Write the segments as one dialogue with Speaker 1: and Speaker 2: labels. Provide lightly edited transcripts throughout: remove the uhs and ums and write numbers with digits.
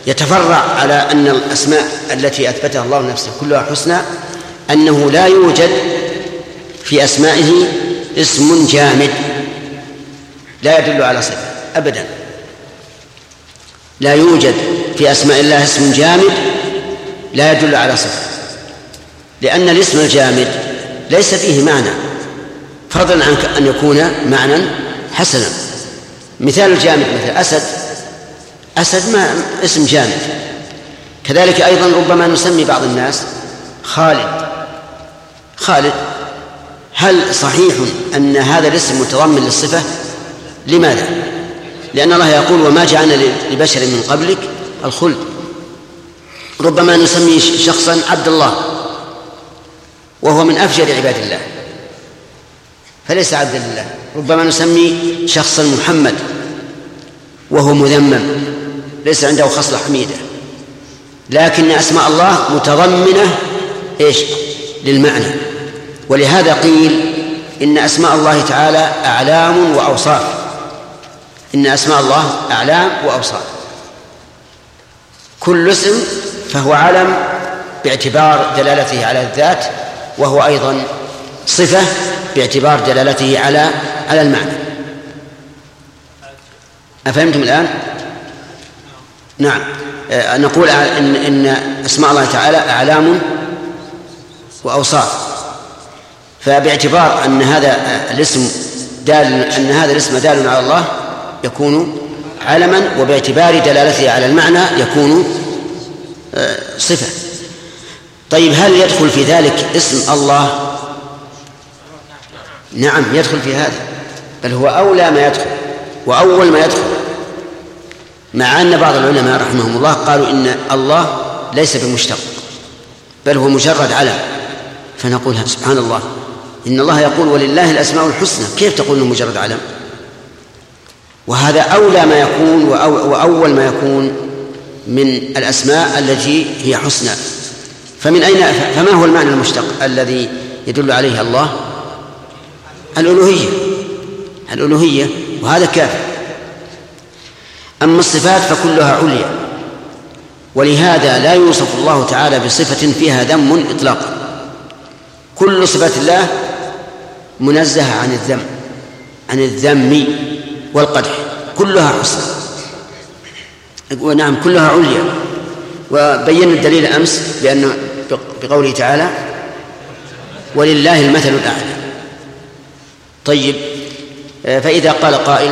Speaker 1: يتفرع على أن الأسماء التي أثبتها الله نفسه كلها حسنى، أنه لا يوجد في أسمائه اسم جامد لا يدل على صفة أبدا. لا يوجد في أسماء الله اسم جامد لا يدل على صفة، لأن الاسم الجامد ليس فيه معنى، فضلا عن أن يكون معنى حسنا. مثال الجامد مثل أسد، أسد ما اسم جامد. كذلك أيضا ربما نسمي بعض الناس خالد، خالد، هل صحيح أن هذا الاسم متضمن للصفة؟ لماذا؟ لأن الله يقول وما جعلنا لبشر من قبلك الخلد. ربما نسمي شخصا عبد الله وهو من أفجر عباد الله فليس عبد الله. ربما نسمي شخصا محمد وهو مذمم ليس عنده خصلة حميدة. لكن أسماء الله متضمنة إيش؟ للمعنى. ولهذا قيل إن أسماء الله تعالى أعلام وأوصاف. إن أسماء الله أعلام وأوصاف، كل اسم فهو علم باعتبار دلالته على الذات، وهو أيضا صفة باعتبار دلالته على المعنى. أفهمتم الآن؟ نعم. نقول إن أسماء الله تعالى أعلام وأوصاف، فباعتبار أن هذا الاسم دال على الله يكون علما، وباعتبار دلالته على المعنى يكون صفة. طيب هل يدخل في ذلك اسم الله؟ نعم يدخل في هذا، بل هو أولى ما يدخل وأول ما يدخل، مع أن بعض العلماء رحمهم الله قالوا إن الله ليس بمشتق بل هو مجرد علم. فنقول سبحان الله، إن الله يقول ولله الأسماء الحسنى، كيف تقول إنه مجرد علم؟ وهذا أولى ما يكون وأول ما يكون من الأسماء التي هي حسنى. فما هو المعنى المشتق الذي يدل عليه الله؟ الألوهية، وهذا كافر. أما الصفات فكلها عليا، ولهذا لا يوصف الله تعالى بصفة فيها ذم إطلاقا. كل صفات الله منزهة عن الذم والقدح، كلها حسنى، ونعم كلها عليا. وبينا الدليل أمس بقوله تعالى ولله المثل الأعلى. طيب فإذا قال قائل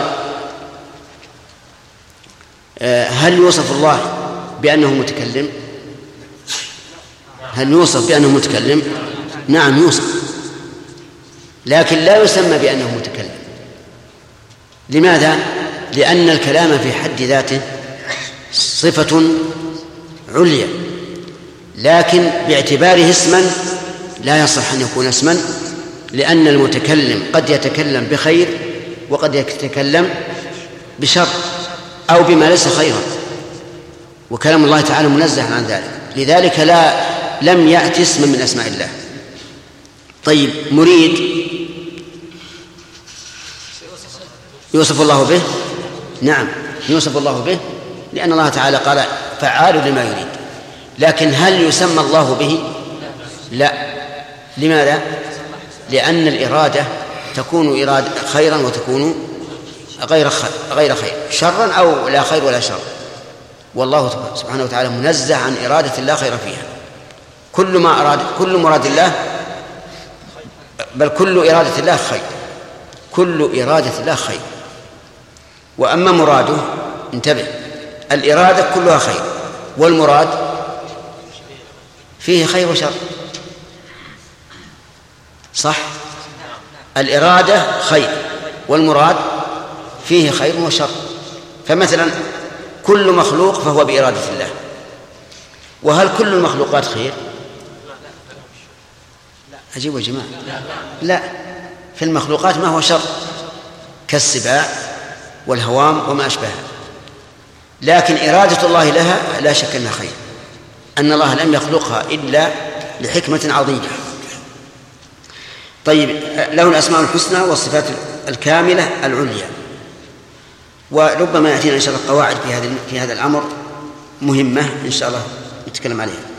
Speaker 1: هل يوصف الله بأنه متكلم؟ هل يوصف بأنه متكلم؟ نعم يوصف، لكن لا يسمى بأنه متكلم. لماذا؟ لأن الكلام في حد ذاته صفة عليا، لكن باعتباره اسما لا يصح أن يكون اسما، لأن المتكلم قد يتكلم بخير وقد يتكلم بشر أو بما ليس خيرا، وكلام الله تعالى منزه عن ذلك، لذلك لم يأتي اسما من أسماء الله. طيب مريد يوصف الله به؟ نعم يوصف الله به، لأن الله تعالى قال فعال لما يريد. لكن هل يسمى الله به؟ لا. لماذا؟ لأن الإرادة تكون إرادة خيرا وتكون غير خير، شرا أو لا خير ولا شر، والله سبحانه وتعالى منزه عن إرادة لا خير فيها. كل مراد الله، بل كل إرادة الله خير، كل إرادة الله خير. وأما مراده، انتبه، الإرادة كلها خير، والمراد فيه خير وشر، صح؟ الإرادة خير والمراد فيه خير وشر. فمثلا كل مخلوق فهو بإرادة الله، وهل كل المخلوقات خير؟ أجيبوا يا جماعة، لا، في المخلوقات ما هو شر كالسباع والهوام وما أشبهها، لكن إرادة الله لها لا شك أنها خير، أن الله لم يخلقها إلا لحكمة عظيمة. طيب له الأسماء الحسنى والصفات الكاملة العليا. وربما يأتينا إن شاء الله قواعد في هذا الأمر مهمة إن شاء الله نتكلم عليها.